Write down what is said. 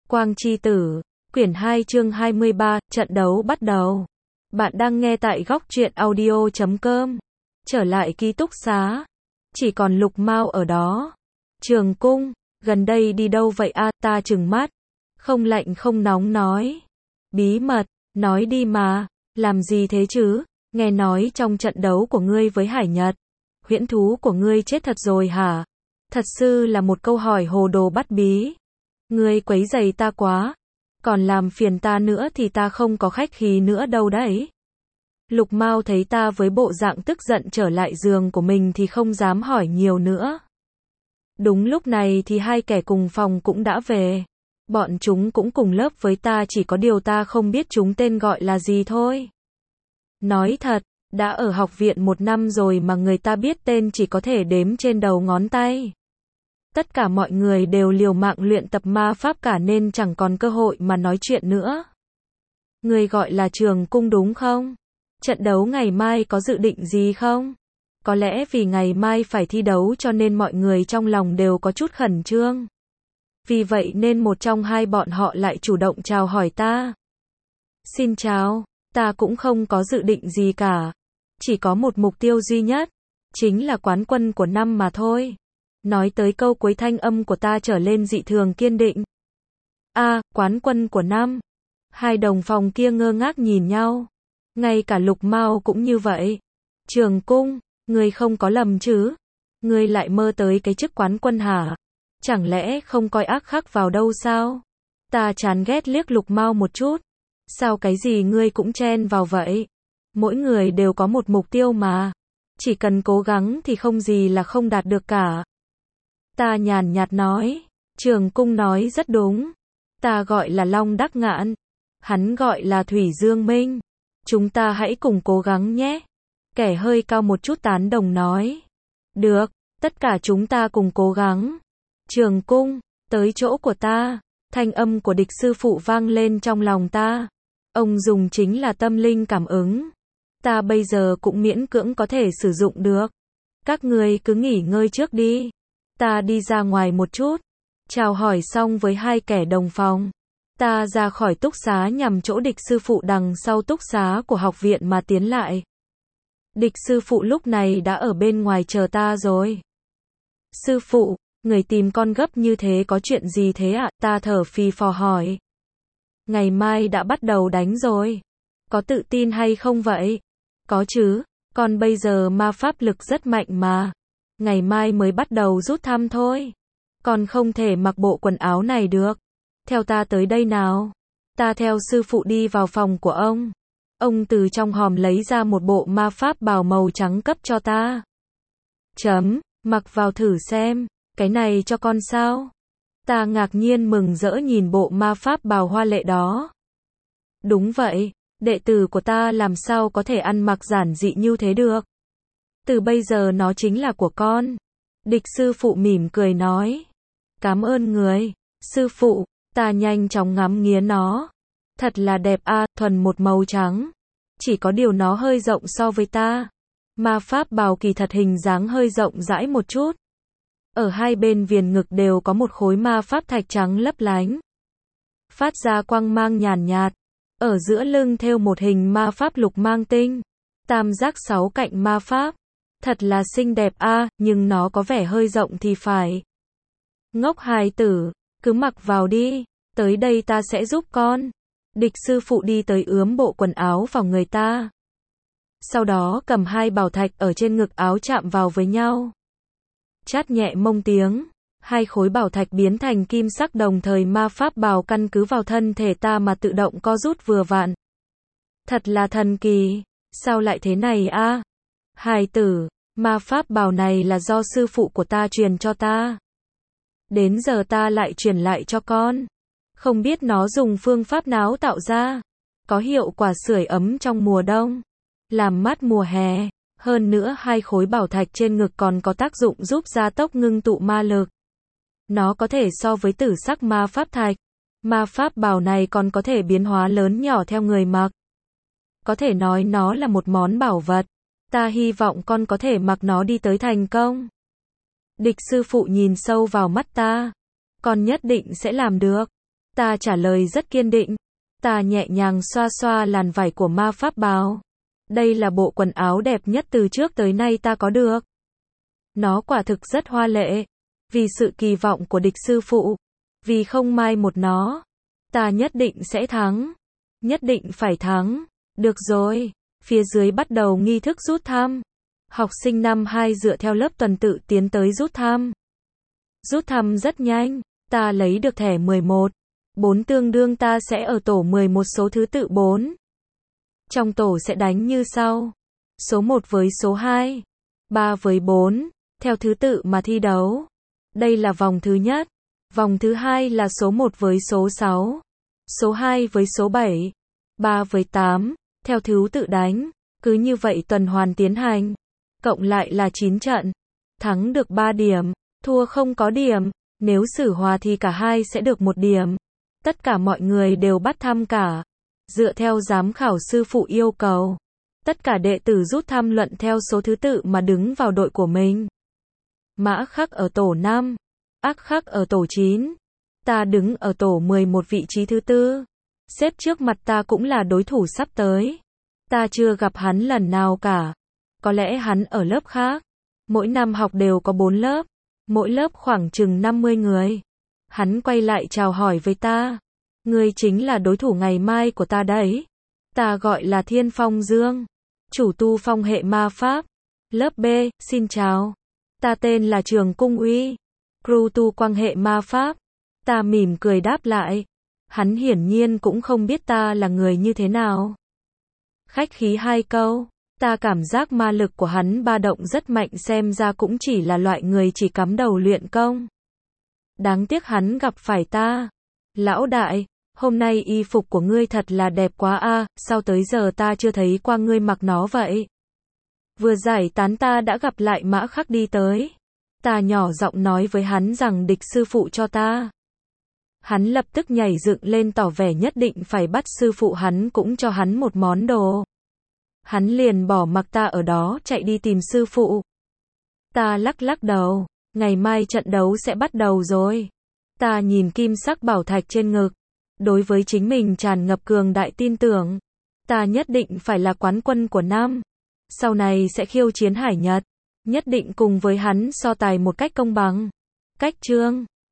Quang Chi Tử, quyển 2 chương 23, trận đấu bắt đầu. Bạn đang nghe tại góc truyện audio.com. Trở lại ký túc xá. Chỉ còn Lục Mao ở đó. Trường Cung, gần đây đi đâu vậy a? Ta trừng mắt. Không lạnh không nóng nói. Bí mật, nói đi mà. Làm gì thế chứ? Nghe nói trong trận đấu của ngươi với Hải Nhật, huyễn thú của ngươi chết thật rồi hả? Thật sự là một câu hỏi hồ đồ bắt bí. Ngươi quấy rầy ta quá. Còn làm phiền ta nữa thì ta không có khách khí nữa đâu đấy. Lục Mao thấy ta với bộ dạng tức giận trở lại giường của mình thì không dám hỏi nhiều nữa. Đúng lúc này thì hai kẻ cùng phòng cũng đã về. Bọn chúng cũng cùng lớp với ta, chỉ có điều ta không biết chúng tên gọi là gì thôi. Nói thật, đã ở học viện 1 năm rồi mà người ta biết tên chỉ có thể đếm trên đầu ngón tay. Tất cả mọi người đều liều mạng luyện tập ma pháp cả nên chẳng còn cơ hội mà nói chuyện nữa. Người gọi là Trường Cung đúng không? Trận đấu ngày mai có dự định gì không? Có lẽ vì ngày mai phải thi đấu cho nên mọi người trong lòng đều có chút khẩn trương. Vì vậy nên một trong hai bọn họ lại chủ động chào hỏi ta. Xin chào, ta cũng không có dự định gì cả. Chỉ có một mục tiêu duy nhất, chính là quán quân của năm mà thôi. Nói tới câu cuối thanh âm của ta trở lên dị thường kiên định. Quán quân của năm. Hai đồng phòng kia ngơ ngác nhìn nhau. Ngay cả Lục Mao cũng như vậy. Trường Cung, ngươi không có lầm chứ? Ngươi lại mơ tới cái chức quán quân hả? Chẳng lẽ không coi ác khắc vào đâu sao? Ta chán ghét liếc Lục Mao một chút. Sao cái gì ngươi cũng chen vào vậy? Mỗi người đều có một mục tiêu mà. Chỉ cần cố gắng thì không gì là không đạt được cả. Ta nhàn nhạt nói. Trường Cung nói rất đúng. Ta gọi là Long Đắc Ngạn. Hắn gọi là Thủy Dương Minh. Chúng ta hãy cùng cố gắng nhé. Kẻ hơi cao một chút tán đồng nói. Được, tất cả chúng ta cùng cố gắng. Trường Cung, tới chỗ của ta. Thanh âm của Địch sư phụ vang lên trong lòng ta. Ông dùng chính là tâm linh cảm ứng. Ta bây giờ cũng miễn cưỡng có thể sử dụng được. Các ngươi cứ nghỉ ngơi trước đi. Ta đi ra ngoài một chút. Chào hỏi xong với hai kẻ đồng phòng. Ta ra khỏi túc xá nhằm chỗ Địch sư phụ đằng sau túc xá của học viện mà tiến lại. Địch sư phụ lúc này đã ở bên ngoài chờ ta rồi. Sư phụ, người tìm con gấp như thế có chuyện gì thế ạ? Ta thở phì phò hỏi. Ngày mai đã bắt đầu đánh rồi. Có tự tin hay không vậy? Có chứ, còn bây giờ ma pháp lực rất mạnh mà. Ngày mai mới bắt đầu rút thăm thôi. Còn không thể mặc bộ quần áo này được. Theo ta tới đây nào. Ta theo sư phụ đi vào phòng của ông. Ông từ trong hòm lấy ra một bộ ma pháp bào màu trắng cấp cho ta. Mặc vào thử xem. Cái này cho con sao? Ta ngạc nhiên mừng rỡ nhìn bộ ma pháp bào hoa lệ đó. Đúng vậy, đệ tử của ta làm sao có thể ăn mặc giản dị như thế được. Từ bây giờ nó chính là của con. Địch sư phụ mỉm cười nói. Cảm ơn người, sư phụ. Ta nhanh chóng ngắm nghía nó. Thật là đẹp thuần một màu trắng. Chỉ có điều nó hơi rộng so với ta. Ma pháp bào kỳ thật hình dáng hơi rộng rãi một chút. Ở hai bên viền ngực đều có một khối ma pháp thạch trắng lấp lánh. Phát ra quang mang nhàn nhạt. Ở giữa lưng thêu một hình ma pháp lục mang tinh. Tam giác 6 cạnh ma pháp. Thật là xinh đẹp nhưng nó có vẻ hơi rộng thì phải. Ngốc hài tử, cứ mặc vào đi. Tới đây ta sẽ giúp con. Địch sư phụ đi tới ướm bộ quần áo vào người ta. Sau đó cầm hai bảo thạch ở trên ngực áo chạm vào với nhau. Chát nhẹ mông tiếng. Hai khối bảo thạch biến thành kim sắc, đồng thời ma pháp bào căn cứ vào thân thể ta mà tự động co rút vừa vặn. Thật là thần kỳ. Sao lại thế này hài tử, ma pháp bào này là do sư phụ của ta truyền cho ta. Đến giờ ta lại truyền lại cho con. Không biết nó dùng phương pháp nào tạo ra. Có hiệu quả sưởi ấm trong mùa đông. Làm mát mùa hè. Hơn nữa hai khối bảo thạch trên ngực còn có tác dụng giúp gia tốc ngưng tụ ma lực. Nó có thể so với tử sắc ma pháp thạch. Ma pháp bào này còn có thể biến hóa lớn nhỏ theo người mặc. Có thể nói nó là một món bảo vật. Ta hy vọng con có thể mặc nó đi tới thành công. Địch sư phụ nhìn sâu vào mắt ta. Con nhất định sẽ làm được. Ta trả lời rất kiên định. Ta nhẹ nhàng xoa xoa làn vải của ma pháp bào. Đây là bộ quần áo đẹp nhất từ trước tới nay ta có được. Nó quả thực rất hoa lệ. Vì sự kỳ vọng của địch sư phụ. Vì không mai một nó. Ta nhất định sẽ thắng. Nhất định phải thắng. Được rồi. Phía dưới bắt đầu nghi thức rút thăm. Học sinh năm 2 dựa theo lớp tuần tự tiến tới rút thăm. Rút thăm rất nhanh. Ta lấy được thẻ 11. 4 tương đương ta sẽ ở tổ 11 số thứ tự 4. Trong tổ sẽ đánh như sau. Số 1 với số 2. 3 với 4. Theo thứ tự mà thi đấu. Đây là vòng thứ nhất. Vòng thứ hai là số 1 với số 6. Số 2 với số 7. 3 với 8. Theo thứ tự đánh. Cứ như vậy tuần hoàn tiến hành. Cộng lại là 9 trận. Thắng được 3 điểm. Thua không có điểm. Nếu xử hòa thì cả hai sẽ được 1 điểm. Tất cả mọi người đều bắt thăm cả. Dựa theo giám khảo sư phụ yêu cầu. Tất cả đệ tử rút thăm luận theo số thứ tự mà đứng vào đội của mình. Mã Khắc ở tổ 5. Ác Khắc ở tổ 9. Ta đứng ở tổ 11 vị trí thứ tư. Xếp trước mặt ta cũng là đối thủ sắp tới. Ta chưa gặp hắn lần nào cả. Có lẽ hắn ở lớp khác. Mỗi năm học đều có 4 lớp. Mỗi lớp khoảng chừng 50 người. Hắn quay lại chào hỏi với ta. Ngươi chính là đối thủ ngày mai của ta đấy. Ta gọi là Thiên Phong Dương. Chủ tu phong hệ ma pháp. Lớp B, xin chào. Ta tên là Trường Cung Uy. Crew tu quang hệ ma pháp. Ta mỉm cười đáp lại. Hắn hiển nhiên cũng không biết ta là người như thế nào. Khách khí 2 câu. Ta cảm giác ma lực của hắn ba động rất mạnh, xem ra cũng chỉ là loại người chỉ cắm đầu luyện công. Đáng tiếc hắn gặp phải ta. Lão đại, hôm nay y phục của ngươi thật là đẹp quá a, sao tới giờ ta chưa thấy qua ngươi mặc nó vậy? Vừa giải tán ta đã gặp lại Mã Khắc đi tới. Ta nhỏ giọng nói với hắn rằng địch sư phụ cho ta. Hắn lập tức nhảy dựng lên tỏ vẻ nhất định phải bắt sư phụ hắn cũng cho hắn một món đồ. Hắn liền bỏ mặc ta ở đó chạy đi tìm sư phụ. Ta lắc lắc đầu, ngày mai trận đấu sẽ bắt đầu rồi. Ta nhìn kim sắc bảo thạch trên ngực. Đối với chính mình tràn ngập cường đại tin tưởng. Ta nhất định phải là quán quân của năm. Sau này sẽ khiêu chiến Hải Nhật. Nhất định cùng với hắn so tài một cách công bằng. Cách chương